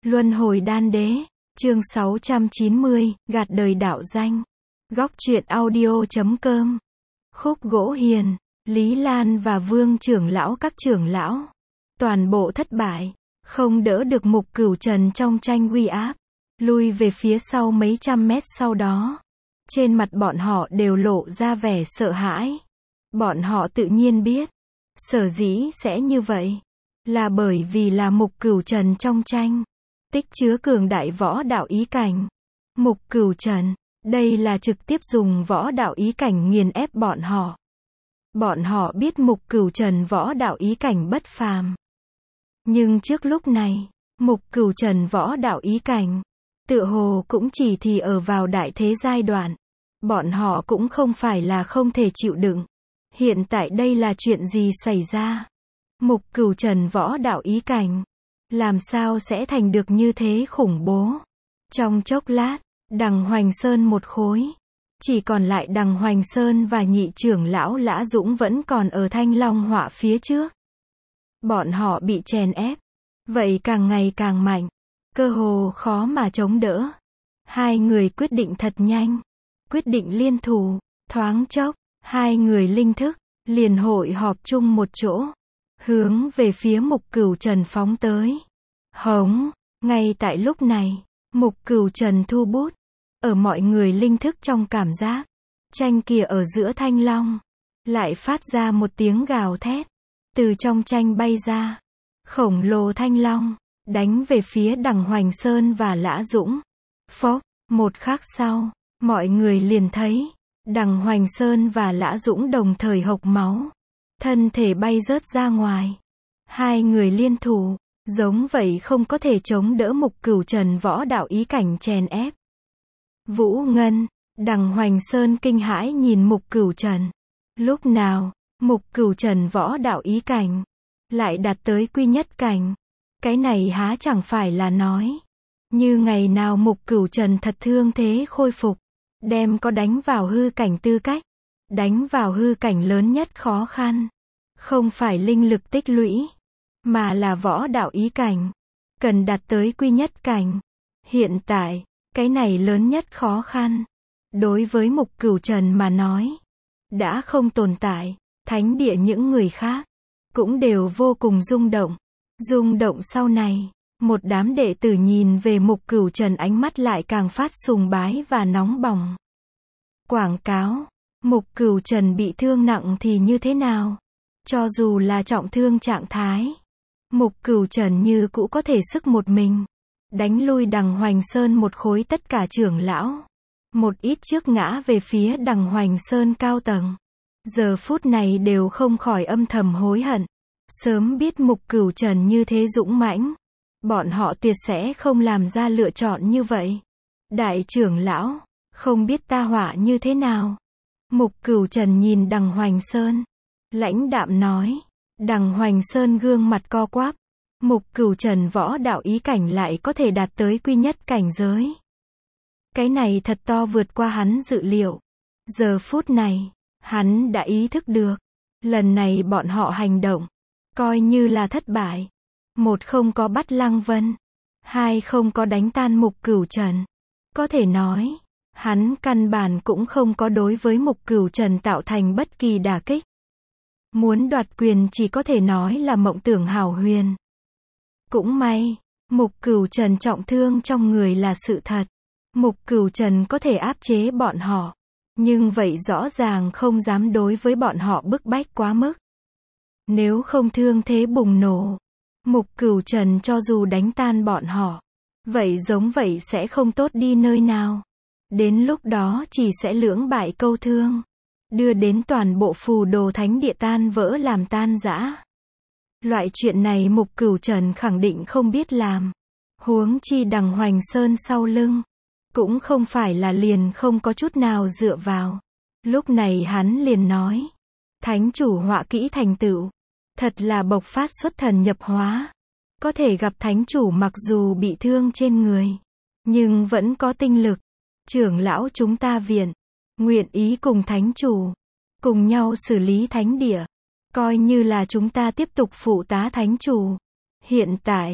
Luân hồi đan đế, chương 690, gạt đời đạo danh. Góc truyện audio.com. Khúc gỗ hiền, Lý Lan và Vương trưởng lão các trưởng lão. Toàn bộ thất bại, không đỡ được Mục Cửu Trần trong tranh uy áp. Lui về phía sau mấy trăm mét sau đó. Trên mặt bọn họ đều lộ ra vẻ sợ hãi. Bọn họ tự nhiên biết. Sở dĩ sẽ như vậy. Là bởi vì là Mục Cửu Trần trong tranh. Tích chứa cường đại võ đạo ý cảnh. Mục Cửu Trần, đây là trực tiếp dùng võ đạo ý cảnh nghiền ép bọn họ. Bọn họ biết Mục Cửu Trần võ đạo ý cảnh bất phàm. Nhưng trước lúc này, Mục Cửu Trần võ đạo ý cảnh, tựa hồ cũng chỉ thì ở vào đại thế giai đoạn. Bọn họ cũng không phải là không thể chịu đựng. Hiện tại đây là chuyện gì xảy ra? Mục Cửu Trần võ đạo ý cảnh, làm sao sẽ thành được như thế khủng bố? Trong chốc lát, Đằng Hoành Sơn một khối. Chỉ còn lại Đằng Hoành Sơn và nhị trưởng lão Lã Dũng vẫn còn ở Thanh Long Họa phía trước. Bọn họ bị chèn ép. Vậy càng ngày càng mạnh. Cơ hồ khó mà chống đỡ. Hai người quyết định thật nhanh. Quyết định liên thủ. Thoáng chốc, hai người linh thức, liền hội họp chung một chỗ. Hướng về phía Mục Cửu Trần phóng tới. Hống, ngay tại lúc này, Mục Cửu Trần thu bút. Ở mọi người linh thức trong cảm giác. Tranh kia ở giữa thanh long. Lại phát ra một tiếng gào thét. Từ trong tranh bay ra. Khổng lồ thanh long. Đánh về phía Đằng Hoành Sơn và Lã Dũng. Phốc, một khắc sau, mọi người liền thấy. Đằng Hoành Sơn và Lã Dũng đồng thời hộc máu. Thân thể bay rớt ra ngoài. Hai người liên thủ. Giống vậy không có thể chống đỡ Mục Cửu Trần võ đạo ý cảnh chèn ép. Vũ Ngân, Đằng Hoành Sơn kinh hãi nhìn Mục Cửu Trần. Lúc nào, Mục Cửu Trần võ đạo ý cảnh lại đạt tới quy nhất cảnh. Cái này há chẳng phải là nói. Như ngày nào Mục Cửu Trần thật thương thế khôi phục. Đem có đánh vào hư cảnh tư cách. Đánh vào hư cảnh lớn nhất khó khăn. Không phải linh lực tích lũy. Mà là võ đạo ý cảnh. Cần đạt tới quy nhất cảnh. Hiện tại, cái này lớn nhất khó khăn. Đối với Mục Cửu Trần mà nói. Đã không tồn tại. Thánh địa những người khác. Cũng đều vô cùng rung động. Rung động sau này. Một đám đệ tử nhìn về Mục Cửu Trần ánh mắt lại càng phát sùng bái và nóng bỏng. Quảng cáo. Mục Cửu Trần bị thương nặng thì như thế nào? Cho dù là trọng thương trạng thái. Mục Cửu Trần như cũ có thể sức một mình. Đánh lui Đằng Hoành Sơn một khối tất cả trưởng lão. Một ít trước ngã về phía Đằng Hoành Sơn cao tầng. Giờ phút này đều không khỏi âm thầm hối hận. Sớm biết Mục Cửu Trần như thế dũng mãnh. Bọn họ tuyệt sẽ không làm ra lựa chọn như vậy. Đại trưởng lão, không biết ta họa như thế nào. Mục Cửu Trần nhìn Đằng Hoành Sơn. Lãnh đạm nói. Đằng Hoành Sơn gương mặt co quắp. Mục Cửu Trần võ đạo ý cảnh lại có thể đạt tới quy nhất cảnh giới. Cái này thật to vượt qua hắn dự liệu. Giờ phút này, hắn đã ý thức được. Lần này bọn họ hành động. Coi như là thất bại. Một không có bắt Lăng Vân. Hai không có đánh tan Mục Cửu Trần. Có thể nói, hắn căn bản cũng không có đối với Mục Cửu Trần tạo thành bất kỳ đả kích. Muốn đoạt quyền chỉ có thể nói là mộng tưởng hão huyền. Cũng may, Mục Cửu Trần trọng thương trong người là sự thật. Mục Cửu Trần có thể áp chế bọn họ. Nhưng vậy rõ ràng không dám đối với bọn họ bức bách quá mức. Nếu không thương thế bùng nổ. Mục Cửu Trần cho dù đánh tan bọn họ. Vậy giống vậy sẽ không tốt đi nơi nào. Đến lúc đó chỉ sẽ lưỡng bại câu thương. Đưa đến toàn bộ phù đồ thánh địa tan vỡ làm tan rã. Loại chuyện này Mục Cửu Trần khẳng định không biết làm. Huống chi Đằng Hoành Sơn sau lưng. Cũng không phải là liền không có chút nào dựa vào. Lúc này hắn liền nói. Thánh chủ họa kỹ thành tựu. Thật là bộc phát xuất thần nhập hóa. Có thể gặp thánh chủ mặc dù bị thương trên người. Nhưng vẫn có tinh lực. Trưởng lão chúng ta viện. Nguyện ý cùng thánh chủ. Cùng nhau xử lý thánh địa. Coi như là chúng ta tiếp tục phụ tá thánh chủ. Hiện tại,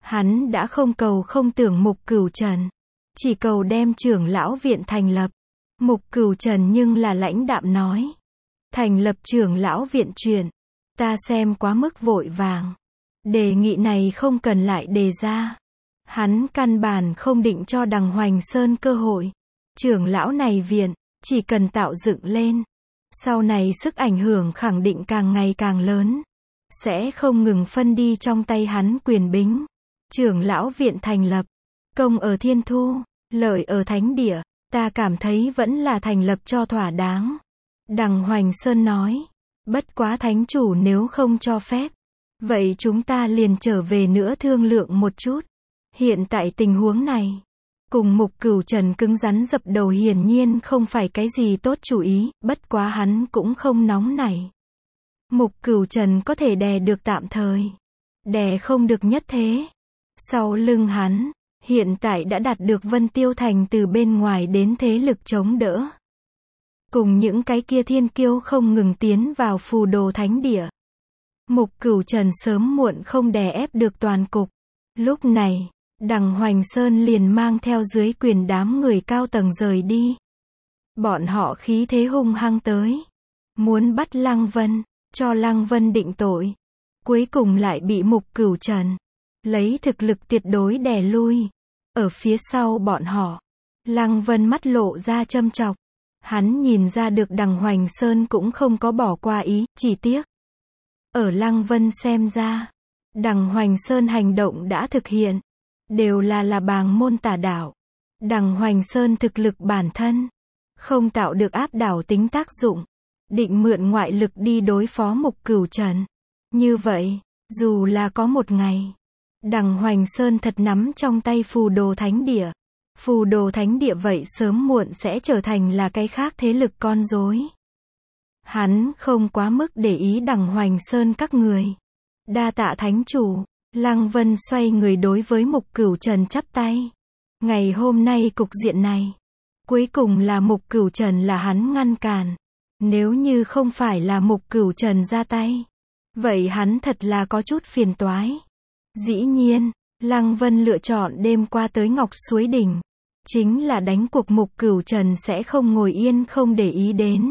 Hắn đã không cầu không tưởng Mục Cửu Trần, chỉ cầu đem trưởng lão viện thành lập. Mục Cửu Trần nhưng là lãnh đạm nói. Thành lập trưởng lão viện chuyện, ta xem quá mức vội vàng. Đề nghị này không cần lại đề ra. Hắn căn bản không định cho Đằng Hoành Sơn cơ hội. Trưởng lão này viện, chỉ cần tạo dựng lên, sau này sức ảnh hưởng khẳng định càng ngày càng lớn. Sẽ không ngừng phân đi trong tay hắn quyền bính. Trưởng lão viện thành lập, công ở Thiên Thu, lợi ở Thánh Địa, ta cảm thấy vẫn là thành lập cho thỏa đáng. Đằng Hoành Sơn nói, bất quá thánh chủ nếu không cho phép, vậy chúng ta liền trở về nữa thương lượng một chút. Hiện tại tình huống này, cùng Mục Cửu Trần cứng rắn dập đầu hiển nhiên không phải cái gì tốt chủ ý, bất quá hắn cũng không nóng nảy. Mục Cửu Trần có thể đè được tạm thời, đè không được nhất thế. Sau lưng hắn, hiện tại đã đạt được Vân Tiêu Thành từ bên ngoài đến thế lực chống đỡ. Cùng những cái kia thiên kiêu không ngừng tiến vào Phù Đồ Thánh Địa. Mục Cửu Trần sớm muộn không đè ép được toàn cục. Lúc này, Đằng Hoành Sơn liền mang theo dưới quyền đám người cao tầng rời đi. Bọn họ khí thế hung hăng tới, muốn bắt Lăng Vân, cho Lăng Vân định tội. Cuối cùng lại bị Mục Cửu Trần lấy thực lực tuyệt đối đè lui. Ở phía sau bọn họ, Lăng Vân mắt lộ ra châm chọc. Hắn nhìn ra được Đằng Hoành Sơn cũng không có bỏ qua ý, chỉ tiếc. Ở Lăng Vân xem ra, Đằng Hoành Sơn hành động đã thực hiện, đều là bàng môn tà đạo. Đằng Hoành Sơn thực lực bản thân, không tạo được áp đảo tính tác dụng, định mượn ngoại lực đi đối phó Mục Cửu Trần. Như vậy, dù là có một ngày, Đằng Hoành Sơn thật nắm trong tay Phù Đồ Thánh Địa. Phù Đồ Thánh Địa vậy sớm muộn sẽ trở thành là cái khác thế lực con rối. Hắn không quá mức để ý Đằng Hoành Sơn các người. Đa tạ thánh chủ. Lăng Vân xoay người đối với Mục Cửu Trần chắp tay. Ngày hôm nay cục diện này, cuối cùng là Mục Cửu Trần là hắn ngăn cản. Nếu như không phải là Mục Cửu Trần ra tay, vậy hắn thật là có chút phiền toái. Dĩ nhiên, Lăng Vân lựa chọn đêm qua tới Ngọc Suối Đỉnh, chính là đánh cuộc Mục Cửu Trần sẽ không ngồi yên không để ý đến.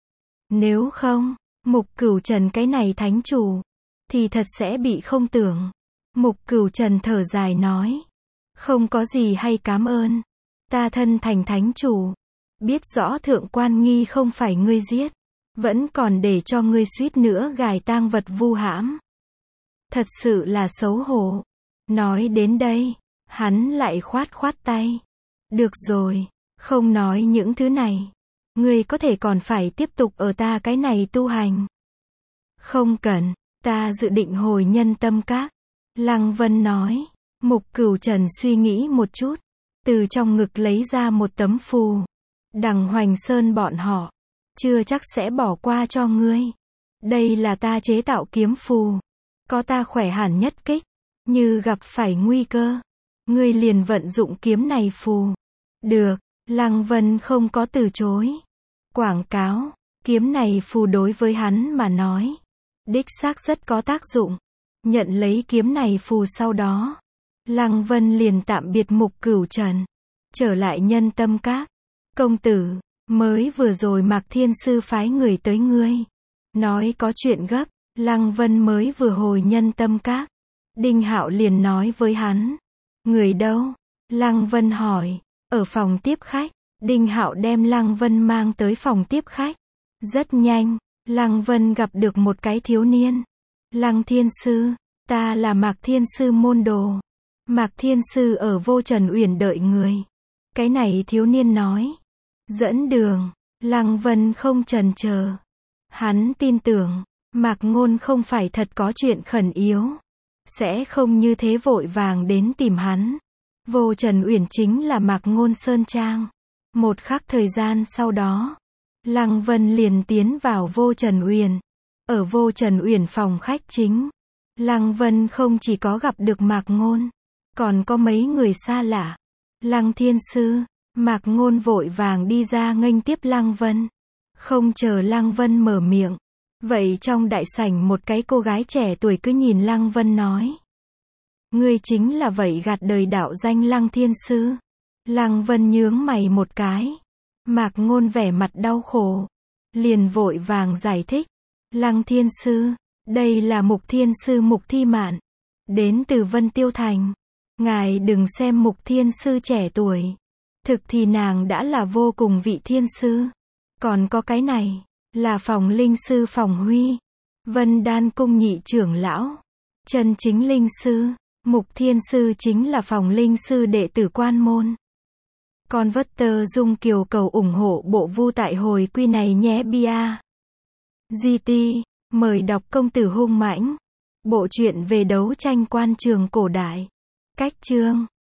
Nếu không, Mục Cửu Trần cái này thánh chủ, thì thật sẽ bị không tưởng. Mục Cửu Trần thở dài nói, không có gì hay cảm ơn. Ta thân thành thánh chủ, biết rõ Thượng Quan Nghi không phải ngươi giết, vẫn còn để cho ngươi suýt nữa gài tang vật vu hãm. Thật sự là xấu hổ. Nói đến đây, hắn lại khoát khoát tay. Được rồi, không nói những thứ này. Ngươi có thể còn phải tiếp tục ở ta cái này tu hành. Không cần, ta dự định hồi Nhân Tâm Các. Lăng Vân nói. Mục Cửu Trần suy nghĩ một chút, từ trong ngực lấy ra một tấm phù. Đằng Hoành Sơn bọn họ, chưa chắc sẽ bỏ qua cho ngươi. Đây là ta chế tạo kiếm phù. Có ta khỏe hẳn nhất kích. Như gặp phải nguy cơ, ngươi liền vận dụng kiếm này phù. Được, Lăng Vân không có từ chối. Quảng cáo, kiếm này phù đối với hắn mà nói, đích xác rất có tác dụng. Nhận lấy kiếm này phù sau đó, Lăng Vân liền tạm biệt Mục Cửu Trần, trở lại Nhân Tâm Các. Công tử, mới vừa rồi Mạc Thiên Sư phái người tới ngươi, nói có chuyện gấp. Lăng Vân mới vừa hồi Nhân Tâm Các, Đinh Hạo liền nói với hắn. Người đâu? Lăng Vân hỏi. Ở phòng tiếp khách. Đinh Hạo đem Lăng Vân mang tới phòng tiếp khách. Rất nhanh, Lăng Vân gặp được một cái thiếu niên. Lăng Thiên Sư, ta là Mạc Thiên Sư môn đồ. Mạc Thiên Sư ở Vô Trần Uyển đợi người. Cái này thiếu niên nói. Dẫn đường. Lăng Vân không chần chờ. Hắn tin tưởng, Mạc Ngôn không phải thật có chuyện khẩn yếu, sẽ không như thế vội vàng đến tìm hắn. Vô Trần Uyển chính là Mạc Ngôn sơn trang. Một khắc thời gian sau đó, Lăng Vân liền tiến vào Vô Trần Uyển. Ở Vô Trần Uyển phòng khách chính, Lăng Vân không chỉ có gặp được Mạc Ngôn, còn có mấy người xa lạ. Lăng Thiên Sư, Mạc Ngôn vội vàng đi ra nghênh tiếp Lăng Vân. Không chờ Lăng Vân mở miệng, vậy trong đại sảnh một cái cô gái trẻ tuổi cứ nhìn Lăng Vân nói. Ngươi chính là vậy gạt đời đạo danh Lăng Thiên Sư. Lăng Vân nhướng mày một cái. Mạc Ngôn vẻ mặt đau khổ. Liền vội vàng giải thích. Lăng Thiên Sư, đây là Mục Thiên Sư Mục Thi Mạn. Đến từ Vân Tiêu Thành. Ngài đừng xem Mục Thiên Sư trẻ tuổi. Thực thì nàng đã là vô cùng vị thiên sư. Còn có cái này, là Phòng Linh Sư Phòng Huy. Vân Đan Cung nhị trưởng lão. Chân chính linh sư. Mục Thiên Sư chính là Phòng Linh Sư đệ tử quan môn. Con vất tơ dung kiều cầu ủng hộ bộ vu tại hồi quy này nhé bia. GT, mời đọc Công tử hung mãnh. Bộ truyện về đấu tranh quan trường cổ đại. Cách chương